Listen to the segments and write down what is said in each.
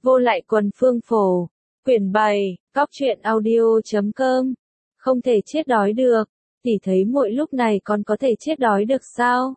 Vô lại quần phương phổ. Quyển 7, Cóc truyện audio.com. Không thể chết đói được. Tỷ thấy muội lúc này còn có thể chết đói được sao?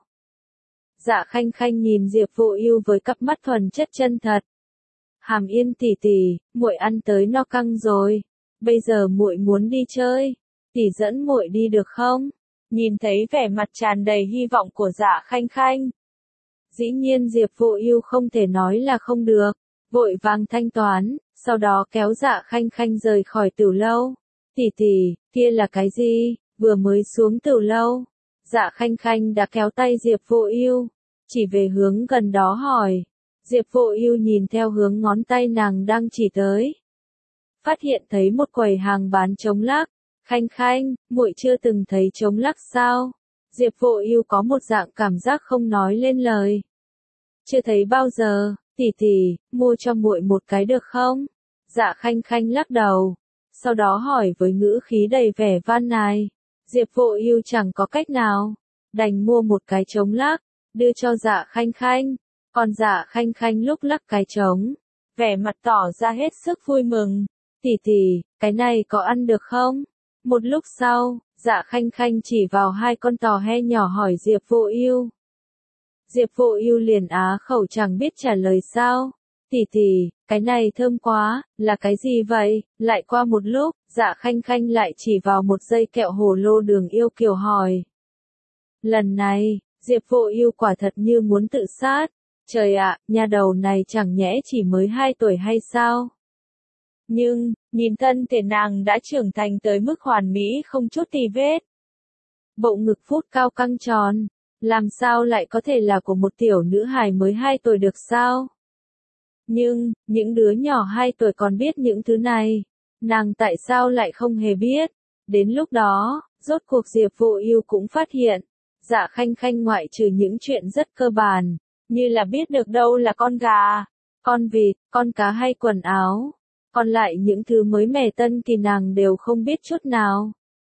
Dạ Khanh Khanh nhìn Diệp Vô Ưu với cặp mắt thuần chất chân thật. Hàm Yên tỷ tỷ, muội ăn tới no căng rồi, bây giờ muội muốn đi chơi, tỷ dẫn muội đi được không? Nhìn thấy vẻ mặt tràn đầy hy vọng của Dạ Khanh Khanh. Dĩ nhiên Diệp Vô Ưu không thể nói là không được, vội vàng thanh toán, sau đó kéo Dạ Khanh Khanh rời khỏi tiểu lâu. Tỷ tỷ, kia là cái gì? Vừa mới xuống tiểu lâu, Dạ Khanh Khanh đã kéo tay Diệp Vô Ưu, chỉ về hướng gần đó hỏi. Diệp Vô Ưu nhìn theo hướng ngón tay nàng đang chỉ tới, phát hiện thấy một quầy hàng bán trống lắc. Khanh Khanh, muội chưa từng thấy trống lắc sao? Diệp Vô Ưu có một dạng cảm giác không nói lên lời. Chưa thấy bao giờ, tỷ tỷ, mua cho muội một cái được không? Dạ Khanh Khanh lắc đầu, sau đó hỏi với ngữ khí đầy vẻ van nài. Diệp Vô Ưu chẳng có cách nào, đành mua một cái trống lắc, đưa cho Dạ Khanh Khanh. Còn Dạ Khanh Khanh lúc lắc cái trống, vẻ mặt tỏ ra hết sức vui mừng. Tỷ tỷ, cái này có ăn được không? Một lúc sau, Dạ Khanh Khanh chỉ vào hai con tò he nhỏ hỏi Diệp Vô Ưu. Diệp Vô Ưu liền á khẩu chẳng biết trả lời sao. Tỷ tỷ, cái này thơm quá, là cái gì vậy? Lại qua một lúc, Dạ Khanh Khanh lại chỉ vào một dây kẹo hồ lô đường yêu kiều hỏi. Lần này, Diệp Vô Ưu quả thật như muốn tự sát. Trời ạ, nhà đầu này chẳng nhẽ chỉ mới 2 tuổi hay sao? Nhưng, nhìn thân thể nàng đã trưởng thành tới mức hoàn mỹ không chút tì vết. Bộ ngực phút cao căng tròn, làm sao lại có thể là của một tiểu nữ hài mới 2 tuổi được sao? Nhưng, những đứa nhỏ 2 tuổi còn biết những thứ này, nàng tại sao lại không hề biết? Đến lúc đó, rốt cuộc Diệp Vô Ưu cũng phát hiện, Dạ Khanh Khanh ngoại trừ những chuyện rất cơ bản, như là biết được đâu là con gà, con vịt, con cá hay quần áo, còn lại những thứ mới mẻ tân kỳ nàng đều không biết chút nào.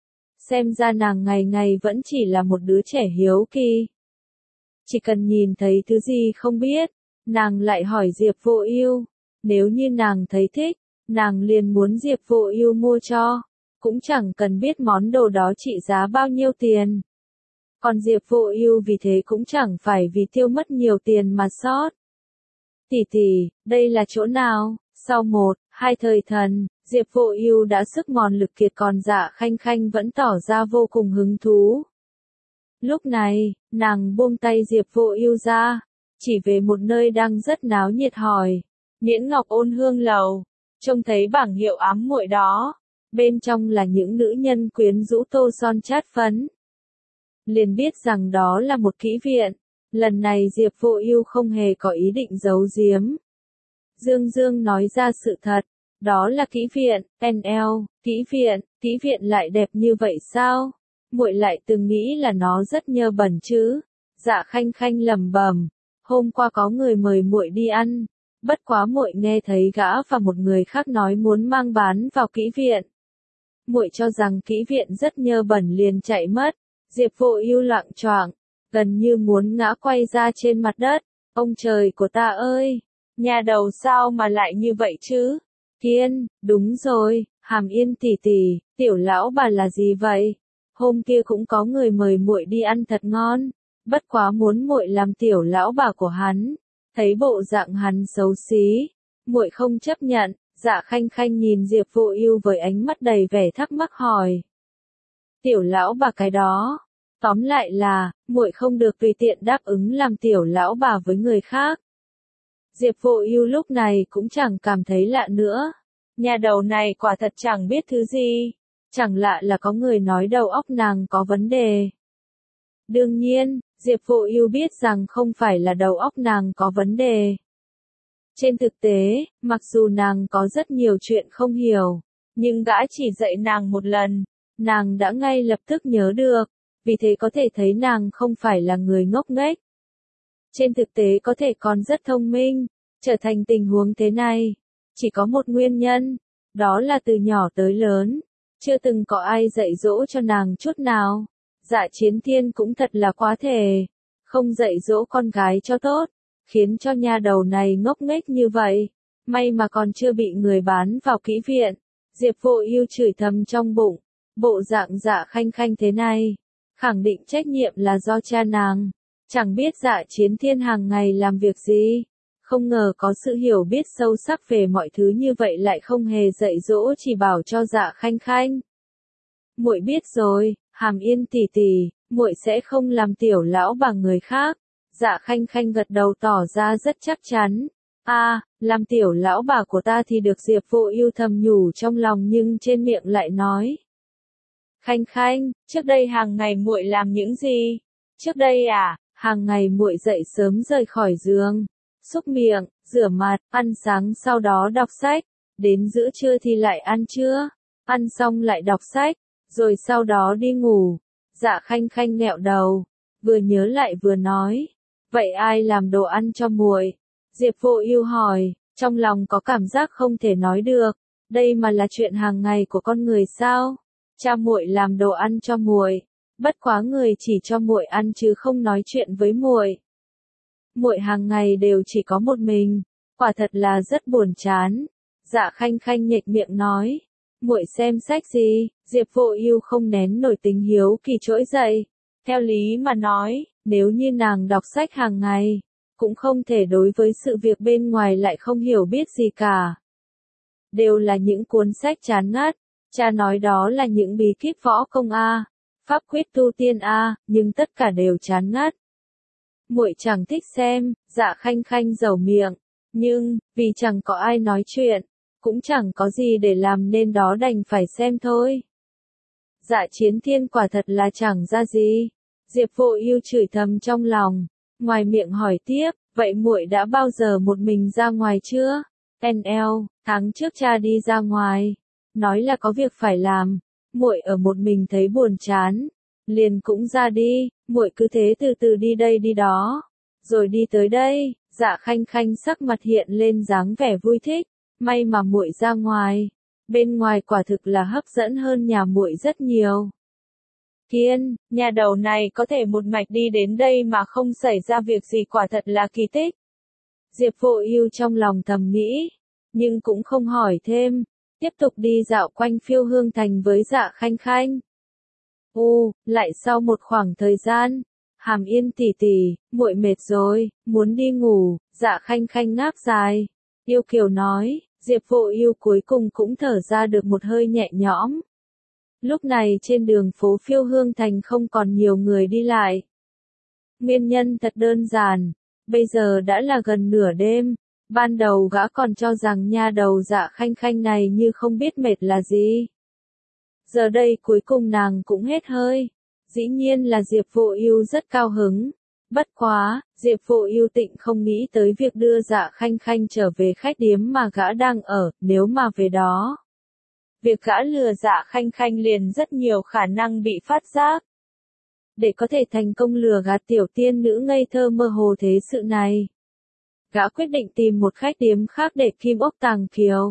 Xem ra nàng ngày ngày vẫn chỉ là một đứa trẻ hiếu kỳ. Chỉ cần nhìn thấy thứ gì không biết, nàng lại hỏi Diệp Vô Ưu, nếu như nàng thấy thích, nàng liền muốn Diệp Vô Ưu mua cho, cũng chẳng cần biết món đồ đó trị giá bao nhiêu tiền. Còn Diệp Vô Ưu vì thế cũng chẳng phải vì tiêu mất nhiều tiền mà sót. Tỷ tỷ, đây là chỗ nào? Sau 1-2 thời thần, Diệp Vô Ưu đã sức mòn lực kiệt còn Dạ Khanh Khanh vẫn tỏ ra vô cùng hứng thú. Lúc này, nàng buông tay Diệp Vô Ưu ra, chỉ về một nơi đang rất náo nhiệt hỏi. Miễn Ngọc Ôn Hương Lầu, trông thấy bảng hiệu ám muội đó, bên trong là những nữ nhân quyến rũ tô son chát phấn. Liền biết rằng đó là một kỹ viện. Lần này Diệp Vô Ưu không hề có ý định giấu giếm. Dương Dương nói ra sự thật, đó là kỹ viện, NL, kỹ viện lại đẹp như vậy sao? Muội lại từng nghĩ là nó rất nhơ bẩn chứ? Dạ Khanh Khanh lẩm bẩm, hôm qua có người mời muội đi ăn, bất quá muội nghe thấy gã và một người khác nói muốn mang bán vào kỹ viện. Muội cho rằng kỹ viện rất nhơ bẩn liền chạy mất. Diệp Vô Ưu loạng choạng, gần như muốn ngã quay ra trên mặt đất. Ông trời của ta ơi, nhà đầu sao mà lại như vậy chứ? Kiên, đúng rồi, Hàm Yên tỷ tỷ, tiểu lão bà là gì vậy? Hôm kia cũng có người mời muội đi ăn thật ngon, bất quá muốn muội làm tiểu lão bà của hắn. Thấy bộ dạng hắn xấu xí, muội không chấp nhận. Dạ Khanh Khanh nhìn Diệp Vô Ưu với ánh mắt đầy vẻ thắc mắc hỏi. Tiểu lão bà cái đó. Tóm lại là, muội không được tùy tiện đáp ứng làm tiểu lão bà với người khác. Diệp Vô Ưu lúc này cũng chẳng cảm thấy lạ nữa. Nhà đầu này quả thật chẳng biết thứ gì. Chẳng lạ là có người nói đầu óc nàng có vấn đề. Đương nhiên, Diệp Vô Ưu biết rằng không phải là đầu óc nàng có vấn đề. Trên thực tế, mặc dù nàng có rất nhiều chuyện không hiểu, nhưng gã chỉ dạy nàng một lần, nàng đã ngay lập tức nhớ được. Vì thế có thể thấy nàng không phải là người ngốc nghếch. Trên thực tế có thể còn rất thông minh, trở thành tình huống thế này. Chỉ có một nguyên nhân, đó là từ nhỏ tới lớn, chưa từng có ai dạy dỗ cho nàng chút nào. Dạ Chiến Thiên cũng thật là quá thể, không dạy dỗ con gái cho tốt, khiến cho nhà đầu này ngốc nghếch như vậy. may mà còn chưa bị người bán vào kỹ viện. Diệp Vô Ưu chửi thầm trong bụng, bộ dạng Dạ Khanh Khanh thế này, khẳng định trách nhiệm là do cha nàng. Chẳng biết Dạ Chiến Thiên hàng ngày làm việc gì, không ngờ có sự hiểu biết sâu sắc về mọi thứ như vậy lại không hề dạy dỗ chỉ bảo cho Dạ Khanh Khanh. Muội biết rồi, Hàm Yên tỷ tỷ, muội sẽ không làm tiểu lão bà người khác. Dạ Khanh Khanh gật đầu tỏ ra rất chắc chắn. Làm tiểu lão bà của ta thì được. Diệp Vô Ưu thầm nhủ trong lòng nhưng trên miệng lại nói. Khanh Khanh, trước đây hàng ngày muội làm những gì? Trước đây hàng ngày muội dậy sớm rời khỏi giường, súc miệng, rửa mặt, ăn sáng sau đó đọc sách, đến giữa trưa thì lại ăn trưa, ăn xong lại đọc sách, rồi sau đó đi ngủ. Dạ Khanh Khanh nghẹo đầu, vừa nhớ lại vừa nói, vậy ai làm đồ ăn cho muội? Diệp Vô Ưu hỏi, trong lòng có cảm giác không thể nói được, đây mà là chuyện hàng ngày của con người sao? Cha muội làm đồ ăn cho muội, bất quá người chỉ cho muội ăn chứ không nói chuyện với muội. Muội hàng ngày đều chỉ có một mình, quả thật là rất buồn chán. Dạ Khanh Khanh nhếch miệng nói, muội xem sách gì? Diệp Vô Ưu không nén nổi tính hiếu kỳ trỗi dậy. Theo lý mà nói, nếu như nàng đọc sách hàng ngày, cũng không thể đối với sự việc bên ngoài lại không hiểu biết gì cả. Đều là những cuốn sách chán ngắt, cha nói đó là những bí kíp võ công pháp quyết tu tiên nhưng tất cả đều chán ngắt. Muội chẳng thích xem. Dạ Khanh Khanh dẩu miệng, nhưng vì chẳng có ai nói chuyện, cũng chẳng có gì để làm nên đó đành phải xem thôi. Dạ Chiến Thiên quả thật là chẳng ra gì. Diệp Vô Ưu chửi thầm trong lòng, ngoài miệng hỏi tiếp, vậy muội đã bao giờ một mình ra ngoài chưa? Tháng trước cha đi ra ngoài, nói là có việc phải làm, muội ở một mình thấy buồn chán, liền cũng ra đi, muội cứ thế từ từ đi đây đi đó, rồi đi tới đây. Dạ Khanh Khanh sắc mặt hiện lên dáng vẻ vui thích, may mà muội ra ngoài, bên ngoài quả thực là hấp dẫn hơn nhà muội rất nhiều. Kiên, nhà đầu này có thể một mạch đi đến đây mà không xảy ra việc gì quả thật là kỳ tích. Diệp Vô Ưu trong lòng thầm nghĩ, nhưng cũng không hỏi thêm, tiếp tục đi dạo quanh Phiêu Hương Thành với Dạ Khanh Khanh. Lại sau một khoảng thời gian, Hàm Yên tỷ tỷ, muội mệt rồi, muốn đi ngủ. Dạ Khanh Khanh ngáp dài, yêu kiều nói. Diệp Vô Ưu cuối cùng cũng thở ra được một hơi nhẹ nhõm. Lúc này trên đường phố Phiêu Hương Thành không còn nhiều người đi lại. Nguyên nhân thật đơn giản, bây giờ đã là gần nửa đêm, ban đầu gã còn cho rằng nha đầu Dạ Khanh Khanh này như không biết mệt là gì. Giờ đây cuối cùng nàng cũng hết hơi, dĩ nhiên là Diệp Vô Ưu rất cao hứng. Bất quá, Diệp Vô Ưu tịnh không nghĩ tới việc đưa Dạ Khanh Khanh trở về khách điếm mà gã đang ở, nếu mà về đó. Việc gã lừa Dạ Khanh Khanh liền rất nhiều khả năng bị phát giác. Để có thể thành công lừa gạt tiểu tiên nữ ngây thơ mơ hồ thế sự này, gã quyết định tìm một khách điếm khác để kim ốc tàng kiều.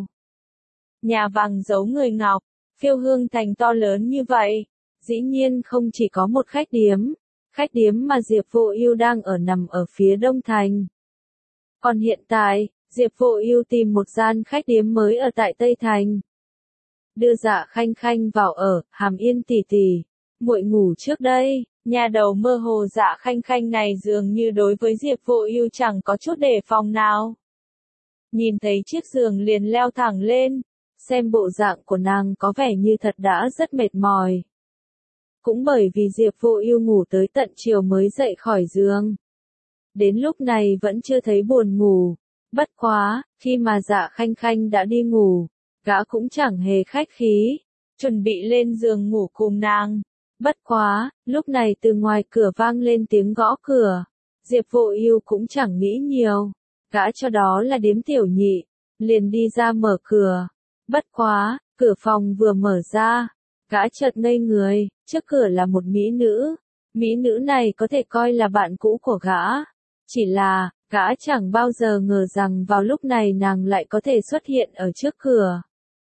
Nhà vàng giấu người ngọc, Phiêu Hương Thành to lớn như vậy, dĩ nhiên không chỉ có một khách điếm. Khách điếm mà Diệp Vô Ưu đang ở nằm ở phía đông thành. Còn hiện tại, Diệp Vô Ưu tìm một gian khách điếm mới ở tại Tây Thành. Đưa Dạ Khanh Khanh vào ở. Hàm Yên tỷ tỷ, muội ngủ trước đây. Nhà đầu mơ hồ Dạ Khanh Khanh này dường như đối với Diệp Vô Ưu chẳng có chút đề phòng nào. Nhìn thấy chiếc giường liền leo thẳng lên, xem bộ dạng của nàng có vẻ như thật đã rất mệt mỏi. Cũng bởi vì Diệp Vô Ưu ngủ tới tận chiều mới dậy khỏi giường, đến lúc này vẫn chưa thấy buồn ngủ. Bất quá, khi mà Dạ Khanh Khanh đã đi ngủ, gã cũng chẳng hề khách khí, chuẩn bị lên giường ngủ cùng nàng. Bất quá, lúc này từ ngoài cửa vang lên tiếng gõ cửa. Diệp Vô Ưu cũng chẳng nghĩ nhiều, gã cho đó là điếm tiểu nhị, liền đi ra mở cửa. Bất quá, cửa phòng vừa mở ra, gã chợt ngây người, trước cửa là một mỹ nữ. Mỹ nữ này có thể coi là bạn cũ của gã. Chỉ là, gã chẳng bao giờ ngờ rằng vào lúc này nàng lại có thể xuất hiện ở trước cửa.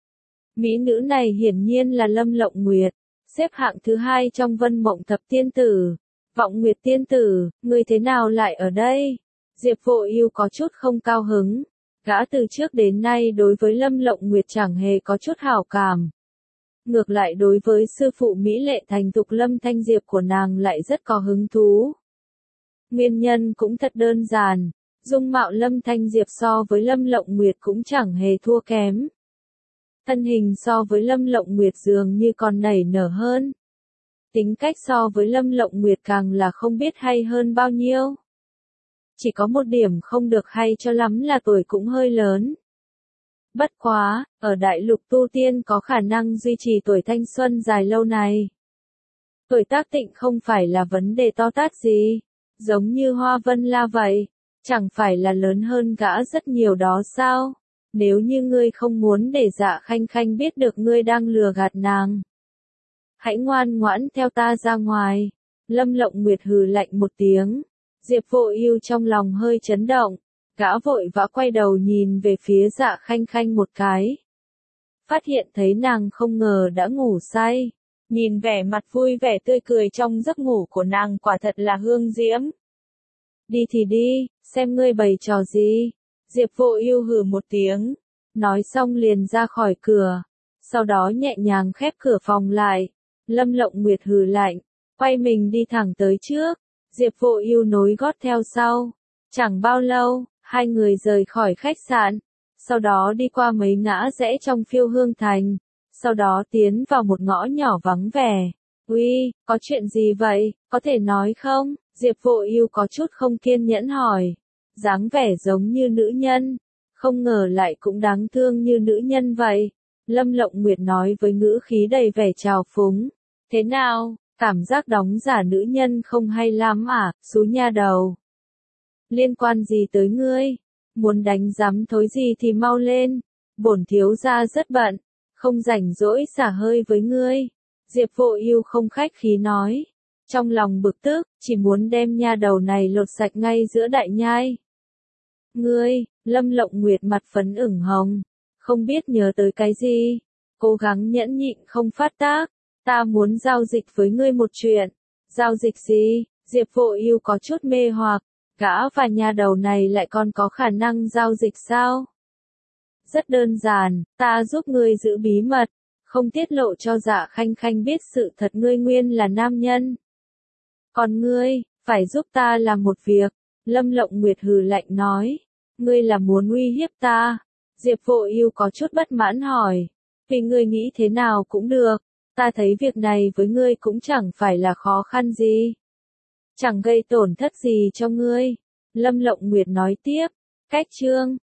Mỹ nữ này hiển nhiên là Lâm Lộng Nguyệt, xếp hạng thứ 2 trong Vân Mộng Thập Tiên Tử. Vọng Nguyệt tiên tử, ngươi thế nào lại ở đây? Diệp Vô Ưu có chút không cao hứng. Gã từ trước đến nay đối với Lâm Lộng Nguyệt chẳng hề có chút hảo cảm. Ngược lại đối với sư phụ mỹ lệ thành thục Lâm Thanh Diệp của nàng lại rất có hứng thú. Nguyên nhân cũng thật đơn giản, dung mạo Lâm Thanh Diệp so với Lâm Lộng Nguyệt cũng chẳng hề thua kém. Thân hình so với Lâm Lộng Nguyệt dường như còn nảy nở hơn. Tính cách so với Lâm Lộng Nguyệt càng là không biết hay hơn bao nhiêu. Chỉ có một điểm không được hay cho lắm là tuổi cũng hơi lớn. Bất quá, ở đại lục tu tiên có khả năng duy trì tuổi thanh xuân dài lâu này. Tuổi tác tịnh không phải là vấn đề to tát gì, giống như Hoa Vân La vậy, chẳng phải là lớn hơn gã rất nhiều đó sao? Nếu như ngươi không muốn để Dạ Khanh Khanh biết được ngươi đang lừa gạt nàng, hãy ngoan ngoãn theo ta ra ngoài. Lâm Lộng Nguyệt hừ lạnh một tiếng. Diệp Vô Ưu trong lòng hơi chấn động, gã vội vã quay đầu nhìn về phía Dạ Khanh Khanh một cái. Phát hiện thấy nàng không ngờ đã ngủ say, nhìn vẻ mặt vui vẻ tươi cười trong giấc ngủ của nàng quả thật là hương diễm. Đi thì đi, xem ngươi bày trò gì. Diệp Vô Ưu hừ một tiếng, nói xong liền ra khỏi cửa, sau đó nhẹ nhàng khép cửa phòng lại. Lâm Lộng Nguyệt hừ lạnh, quay mình đi thẳng tới trước. Diệp Vô Ưu nối gót theo sau. Chẳng bao lâu, hai người rời khỏi khách sạn, sau đó đi qua mấy ngã rẽ trong Phiêu Hương Thành, sau đó tiến vào một ngõ nhỏ vắng vẻ. "Uy, có chuyện gì vậy, có thể nói không?" Diệp Vô Ưu có chút không kiên nhẫn hỏi. Dáng vẻ giống như nữ nhân, không ngờ lại cũng đáng thương như nữ nhân vậy. Lâm Lộng Nguyệt nói với ngữ khí đầy vẻ trào phúng. "Thế nào? Cảm giác đóng giả nữ nhân không hay lắm à, xú nha đầu. Liên quan gì tới ngươi? Muốn đánh rắm thối gì thì mau lên. Bổn thiếu gia rất bận, không rảnh rỗi xả hơi với ngươi." Diệp Vô Ưu không khách khí nói. Trong lòng bực tức, chỉ muốn đem nha đầu này lột sạch ngay giữa đại nhai. "Ngươi," Lâm Lộng Nguyệt mặt phấn ửng hồng, không biết nhớ tới cái gì, cố gắng nhẫn nhịn không phát tác. "Ta muốn giao dịch với ngươi một chuyện." "Giao dịch gì?" Diệp Vô Ưu có chút mê hoặc, gã và nhà đầu này lại còn có khả năng giao dịch sao? "Rất đơn giản, ta giúp ngươi giữ bí mật, không tiết lộ cho Dạ Khanh Khanh biết sự thật ngươi nguyên là nam nhân. Còn ngươi, phải giúp ta làm một việc." Lâm Lộng Nguyệt hừ lạnh nói. "Ngươi là muốn uy hiếp ta?" Diệp Vô Ưu có chút bất mãn hỏi. "Vì ngươi nghĩ thế nào cũng được. Ta thấy việc này với ngươi cũng chẳng phải là khó khăn gì. Chẳng gây tổn thất gì cho ngươi." Lâm Lộng Nguyệt nói tiếp. Cách chương